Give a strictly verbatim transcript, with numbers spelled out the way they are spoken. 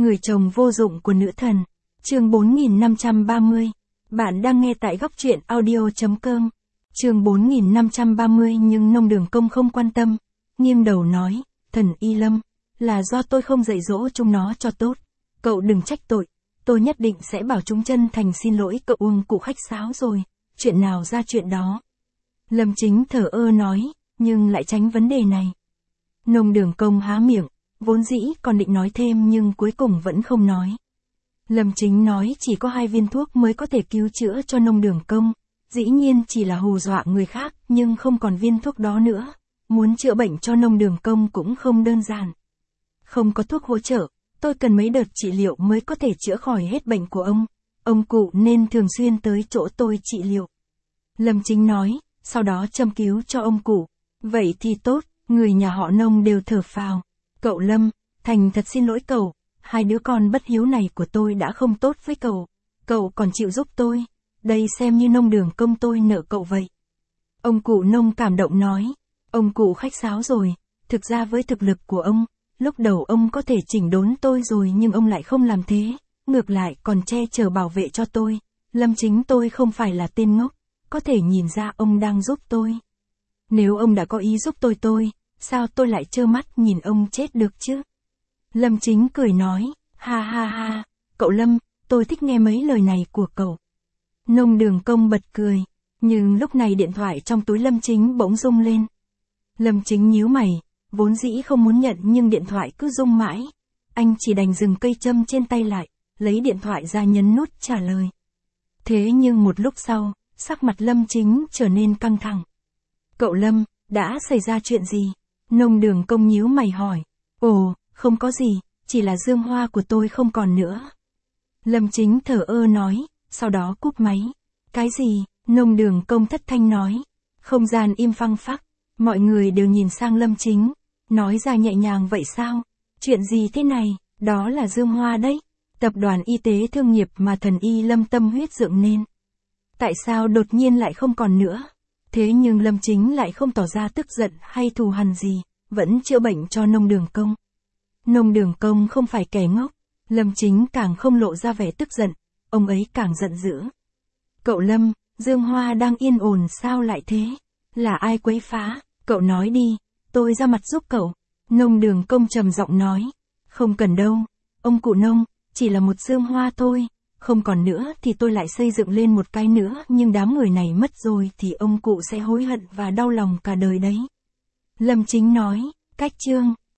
Người chồng vô dụng của nữ thần. Chương bốn nghìn năm trăm ba mươi. Bạn đang nghe tại góc truyện audio chấm com. Chương bốn nghìn năm trăm ba mươi nhưng Nông Đường Công không quan tâm, nghiêng đầu nói, thần Y Lâm, là do tôi không dạy dỗ chúng nó cho tốt. Cậu đừng trách tội, tôi nhất định sẽ bảo chúng chân thành xin lỗi cậu. Uông Cụ khách sáo rồi, chuyện nào ra chuyện đó. Lâm Chính thở ơ nói, nhưng lại tránh vấn đề này. Nông Đường Công há miệng, vốn dĩ còn định nói thêm nhưng cuối cùng vẫn không nói. Lâm Chính nói chỉ có hai viên thuốc mới có thể cứu chữa cho Nông Đường Công, dĩ nhiên chỉ là hù dọa người khác nhưng không còn viên thuốc đó nữa, muốn chữa bệnh cho Nông Đường Công cũng không đơn giản. Không có thuốc hỗ trợ, tôi cần mấy đợt trị liệu mới có thể chữa khỏi hết bệnh của ông, ông cụ nên thường xuyên tới chỗ tôi trị liệu. Lâm Chính nói, sau đó châm cứu cho ông cụ, vậy thì tốt, người nhà họ Nông đều thở phào. Cậu Lâm, thành thật xin lỗi cậu, hai đứa con bất hiếu này của tôi đã không tốt với cậu, cậu còn chịu giúp tôi, đây xem như Nông Đường Công tôi nợ cậu vậy. Ông cụ Nông cảm động nói, ông cụ khách sáo rồi, thực ra với thực lực của ông, lúc đầu ông có thể chỉnh đốn tôi rồi nhưng ông lại không làm thế, ngược lại còn che chở bảo vệ cho tôi. Lâm Chính tôi không phải là tên ngốc, có thể nhìn ra ông đang giúp tôi. Nếu ông đã có ý giúp tôi tôi, sao tôi lại trơ mắt nhìn ông chết được chứ? Lâm Chính cười nói, ha ha ha, cậu Lâm, tôi thích nghe mấy lời này của cậu. Nông Đường Công bật cười, nhưng lúc này điện thoại trong túi Lâm Chính bỗng rung lên. Lâm Chính nhíu mày, vốn dĩ không muốn nhận nhưng điện thoại cứ rung mãi. Anh chỉ đành dừng cây châm trên tay lại, lấy điện thoại ra nhấn nút trả lời. Thế nhưng một lúc sau, sắc mặt Lâm Chính trở nên căng thẳng. Cậu Lâm, đã xảy ra chuyện gì? Nông Đường Công nhíu mày hỏi. Ồ, không có gì, chỉ là Dương Hoa của tôi không còn nữa. Lâm Chính thở ơ nói, sau đó cúp máy. Cái gì? Nông Đường Công thất thanh nói. Không gian im phăng phắc, mọi người đều nhìn sang Lâm Chính, nói ra nhẹ nhàng vậy sao? Chuyện gì thế này? Đó là Dương Hoa đấy, tập đoàn y tế thương nghiệp mà thần Y Lâm tâm huyết dựng nên. Tại sao đột nhiên lại không còn nữa? Thế nhưng Lâm Chính lại không tỏ ra tức giận hay thù hằn gì, vẫn chữa bệnh cho Nông Đường Công. Nông Đường Công không phải kẻ ngốc, Lâm Chính càng không lộ ra vẻ tức giận, ông ấy càng giận dữ. Cậu Lâm, Dương Hoa đang yên ổn sao lại thế? Là ai quấy phá? Cậu nói đi, tôi ra mặt giúp cậu. Nông Đường Công trầm giọng nói, không cần đâu, ông cụ Nông, chỉ là một Dương Hoa thôi, không còn nữa thì tôi lại xây dựng lên một cái nữa nhưng đám người này mất rồi thì ông cụ sẽ hối hận và đau lòng cả đời đấy. Lâm Chính nói, cách chương.